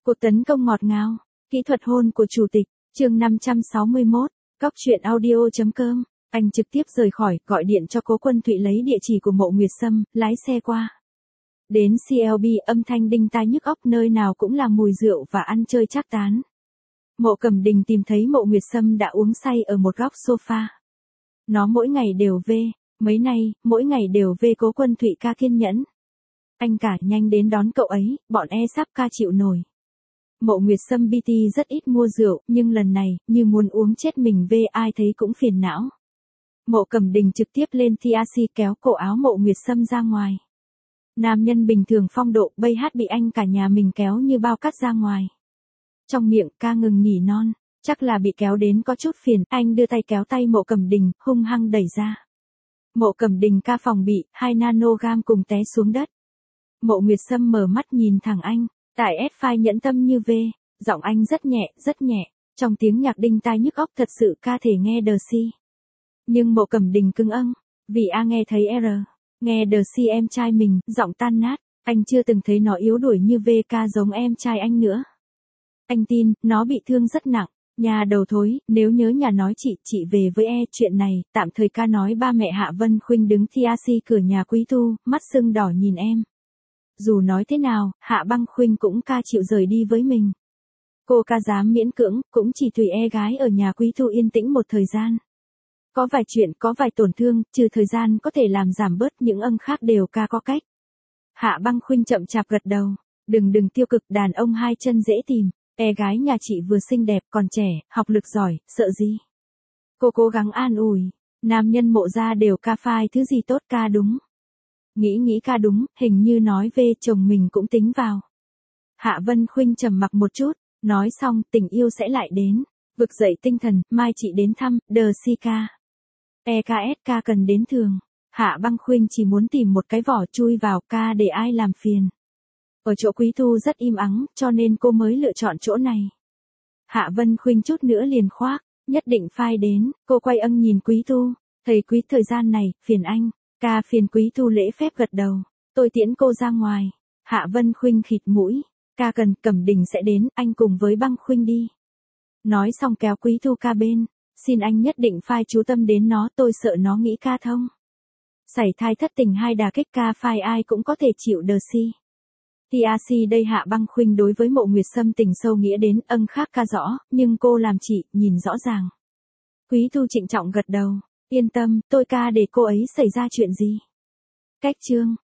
Cuộc tấn công ngọt ngào, kỹ thuật hôn của chủ tịch, chương 561, Cóc truyện audio.com. Anh trực tiếp rời khỏi, gọi điện cho Cố Quân Thụy lấy địa chỉ của Mộ Nguyệt Sâm, lái xe qua. Đến CLB, âm thanh đinh tai nhức óc, nơi nào cũng là mùi rượu và ăn chơi trác tán. Mộ Cẩm Đình tìm thấy Mộ Nguyệt Sâm đã uống say ở một góc sofa. Nó mỗi ngày đều về, mấy nay, mỗi ngày đều về. Cố Quân Thụy ca kiên nhẫn. Anh cả, nhanh đến đón cậu ấy, bọn sắp ca chịu nổi. Mộ Nguyệt Sâm BT rất ít mua rượu, nhưng lần này, như muốn uống chết mình về, ai thấy cũng phiền não. Mộ Cẩm Đình trực tiếp lên TRC kéo cổ áo Mộ Nguyệt Sâm ra ngoài. Nam nhân bình thường phong độ, bây hát bị anh cả nhà mình kéo như bao cát ra ngoài. Trong miệng ca ngừng nỉ non, chắc là bị kéo đến có chút phiền, anh đưa tay kéo tay Mộ Cẩm Đình, hung hăng đẩy ra. Mộ Cẩm Đình ca phòng bị, 2 nanogam cùng té xuống đất. Mộ Nguyệt Sâm mở mắt nhìn thẳng anh, tại S-File nhẫn tâm như V, giọng anh rất nhẹ, trong tiếng nhạc đinh tai nhức óc thật sự ca thể nghe The C. Nhưng Mộ Cẩm Đình cứng âng, vì A nghe thấy R, nghe The C em trai mình, giọng tan nát, anh chưa từng thấy nó yếu đuổi như V ca giống em trai anh nữa. Anh tin, nó bị thương rất nặng, nhà đầu thối, nếu nhớ nhà nói chị về với chuyện này, tạm thời ca nói ba mẹ Hạ Vân Khuynh đứng TRC cửa nhà Quý Tu, mắt sưng đỏ nhìn em. Dù nói thế nào, Hạ Băng Khuynh cũng ca chịu rời đi với mình. Cô ca dám miễn cưỡng, cũng chỉ tùy gái ở nhà Quý Tu yên tĩnh một thời gian. Có vài chuyện, có vài tổn thương, trừ thời gian có thể làm giảm bớt, những khác đều ca có cách. Hạ Băng Khuynh chậm chạp gật đầu. Đừng tiêu cực, đàn ông hai chân dễ tìm. Gái nhà chị vừa xinh đẹp, còn trẻ, học lực giỏi, sợ gì. Cô cố gắng an ủi. Nam nhân Mộ gia đều ca phai thứ gì tốt ca đúng. Nghĩ ca đúng, hình như nói về chồng mình cũng tính vào. Hạ Vân Khuynh trầm mặc một chút, nói xong, tình yêu sẽ lại đến. Vực dậy tinh thần, mai chị đến thăm, The Sika. EKSK cần đến thường. Hạ Băng Khuynh chỉ muốn tìm một cái vỏ chui vào ca để ai làm phiền. Ở chỗ Quý Tu rất im ắng, cho nên cô mới lựa chọn chỗ này. Hạ Vân Khuynh chút nữa liền khoác, nhất định phai đến, cô quay âng nhìn Quý Tu. Thầy Quý, thời gian này, phiền anh. Ca phiền. Quý Tu lễ phép gật đầu. Tôi tiễn cô ra ngoài. Hạ Vân Khuynh khịt mũi. Ca cần, Cẩm Đình sẽ đến, anh cùng với Băng Khuynh đi. Nói xong kéo Quý Tu ca bên. Xin anh nhất định phai chú tâm đến nó, tôi sợ nó nghĩ ca thông. Sảy thai thất tình hai đà kích ca phai ai cũng có thể chịu The C. TRC đây Hạ Băng Khuynh đối với Mộ Nguyệt Sâm tình sâu nghĩa đến, khác ca rõ, nhưng cô làm chị, nhìn rõ ràng. Quý Tu trịnh trọng gật đầu. Yên tâm, tôi ca để cô ấy xảy ra chuyện gì. Cách chương.